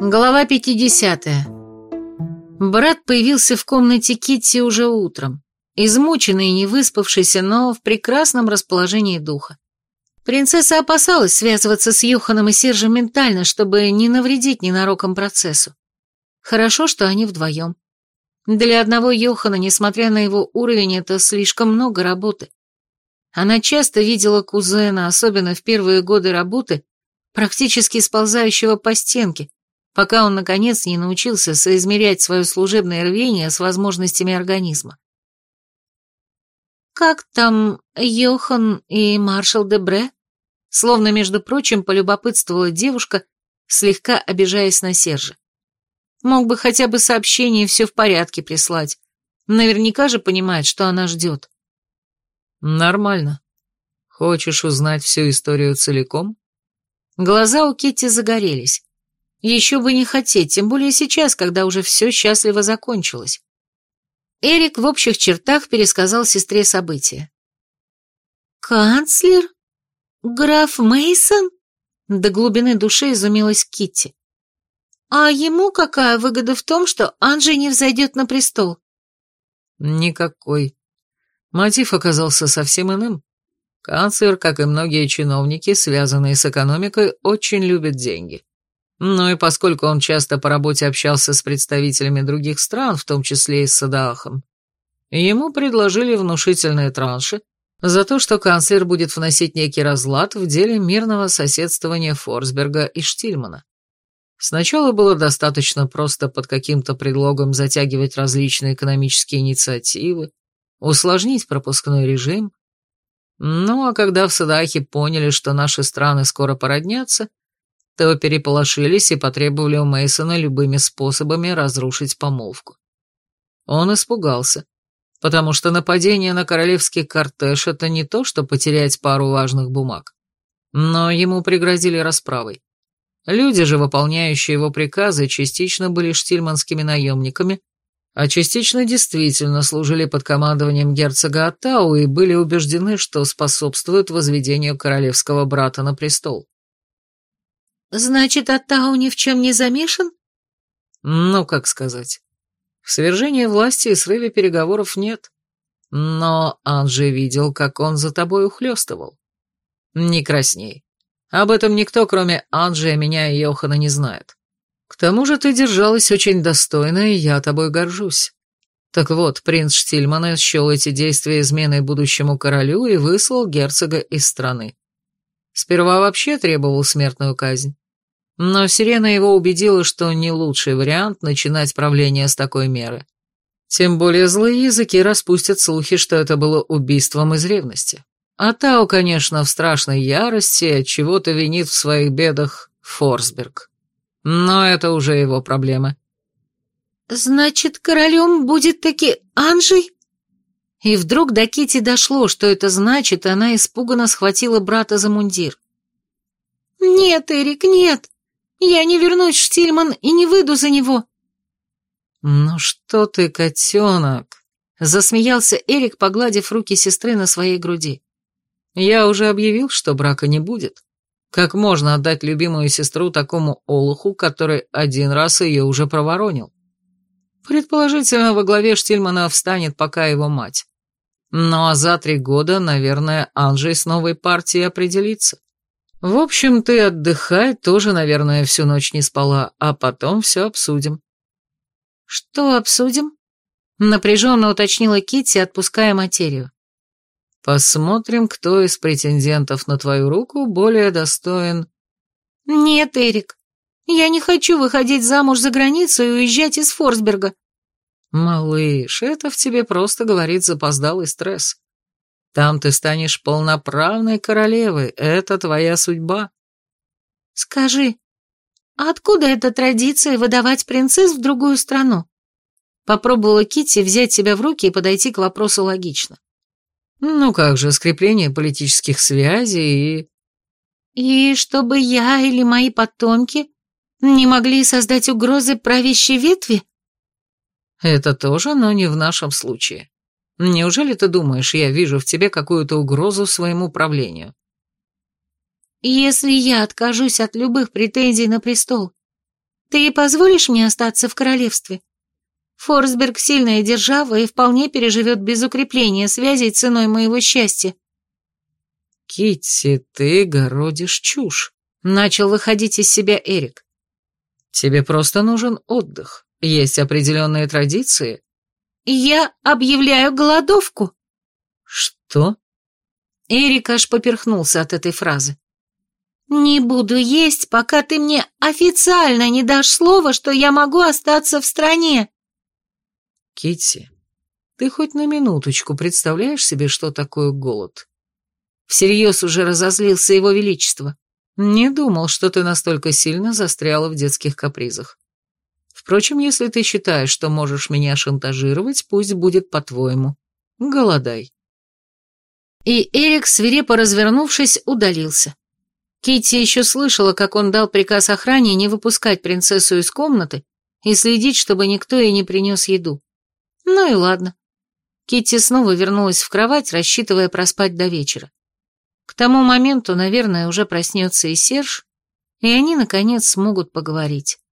Глава 50. Брат появился в комнате Китти уже утром, измученный и не выспавшийся, но в прекрасном расположении духа. Принцесса опасалась связываться с Йоханом и Сержем ментально, чтобы не навредить ненароком процессу. Хорошо, что они вдвоем. Для одного Йохана, несмотря на его уровень, это слишком много работы. Она часто видела кузена, особенно в первые годы работы, практически сползающего по стенке, пока он, наконец, не научился соизмерять свое служебное рвение с возможностями организма. «Как там Йохан и маршал Дебре?» Словно, между прочим, полюбопытствовала девушка, слегка обижаясь на Сержа. Мог бы хотя бы сообщение «все в порядке» прислать. Наверняка же понимает, что она ждет. «Нормально. Хочешь узнать всю историю целиком?» Глаза у Китти загорелись. Еще бы не хотеть, тем более сейчас, когда уже все счастливо закончилось. Эрик в общих чертах пересказал сестре события. «Канцлер? Граф Мейсон?» До глубины души изумилась Китти. «А ему какая выгода в том, что Анджей не взойдет на престол?» «Никакой. Мотив оказался совсем иным. Канцлер, как и многие чиновники, связанные с экономикой, очень любит деньги. Ну и поскольку он часто по работе общался с представителями других стран, в том числе и с Садаахом, ему предложили внушительные транши за то, что канцлер будет вносить некий разлад в деле мирного соседствования Форсберга и Штильмана. Сначала было достаточно просто под каким-то предлогом затягивать различные экономические инициативы, усложнить пропускной режим. Ну а когда в Садаахе поняли, что наши страны скоро породнятся, то переполошились и потребовали у Мейсона любыми способами разрушить помолвку. Он испугался, потому что нападение на королевский кортеж — это не то, что потерять пару важных бумаг, но ему пригрозили расправой. Люди же, выполняющие его приказы, частично были штильманскими наемниками, а частично действительно служили под командованием герцога Аттау и были убеждены, что способствуют возведению королевского брата на престол. «Значит, Аттау ни в чем не замешан?» Ну, как сказать. В свержении власти и срыве переговоров нет. Но Анджей видел, как он за тобой ухлёстывал. Не красней. Об этом никто, кроме Анджея, меня и Йохана, не знает. К тому же ты держалась очень достойно, и я тобой горжусь. Так вот, принц Штильмана счел эти действия изменой будущему королю и выслал герцога из страны. Сперва вообще требовал смертную казнь. Но Сирена его убедила, что не лучший вариант начинать правление с такой меры. Тем более злые языки распустят слухи, что это было убийством из ревности. А Тау, конечно, в страшной ярости, отчего-то винит в своих бедах Форсберг. Но это уже его проблемы. «Значит, королем будет таки Анджей?» И вдруг до Кити дошло, что это значит, и она испуганно схватила брата за мундир. «Нет, Эрик, нет! Я не вернусь в Штильман и не выйду за него!» «Ну что ты, котенок!» — засмеялся Эрик, погладив руки сестры на своей груди. «Я уже объявил, что брака не будет. Как можно отдать любимую сестру такому олуху, который один раз ее уже проворонил? Предположительно, во главе Штильмана встанет пока его мать. Ну а за 3 года, наверное, Анджей с новой партией определится. В общем, ты отдыхай, тоже, наверное, всю ночь не спала, а потом все обсудим». «Что обсудим?» — напряженно уточнила Китти, отпуская материю. «Посмотрим, кто из претендентов на твою руку более достоин...» «Нет, Эрик, я не хочу выходить замуж за границу и уезжать из Форсберга». «Малыш, это в тебе просто говорит запоздалый стресс. Там ты станешь полноправной королевой, это твоя судьба». «Скажи, а откуда эта традиция выдавать принцесс в другую страну?» Попробовала Китти взять себя в руки и подойти к вопросу логично. «Ну как же, скрепление политических связей и...» «И чтобы я или мои потомки не могли создать угрозы правящей ветви?» «Это тоже, но не в нашем случае. Неужели ты думаешь, я вижу в тебе какую-то угрозу своему правлению?» «Если я откажусь от любых претензий на престол, Ты позволишь мне остаться в королевстве? Форсберг сильная держава и вполне переживет без укрепления связей ценой моего счастья. Китти, ты городишь чушь. Начал выходить из себя Эрик. Тебе просто нужен отдых. Есть определенные традиции. Я объявляю голодовку. Что? Эрик аж поперхнулся от этой фразы. Не буду есть, пока ты мне официально не дашь слова, что я могу остаться в стране. Китти, ты хоть на минуточку представляешь себе, что такое голод? Всерьез уже разозлился его величество. Не думал, что ты настолько сильно застряла в детских капризах. Впрочем, если ты считаешь, что можешь меня шантажировать, пусть будет по-твоему. Голодай. И Эрик, свирепо развернувшись, удалился. Китти еще слышала, как он дал приказ охране не выпускать принцессу из комнаты и следить, чтобы никто ей не принес еду. Ну и ладно. Китти снова вернулась в кровать, рассчитывая проспать до вечера. К тому моменту, наверное, уже проснется и Серж, и они, наконец, смогут поговорить.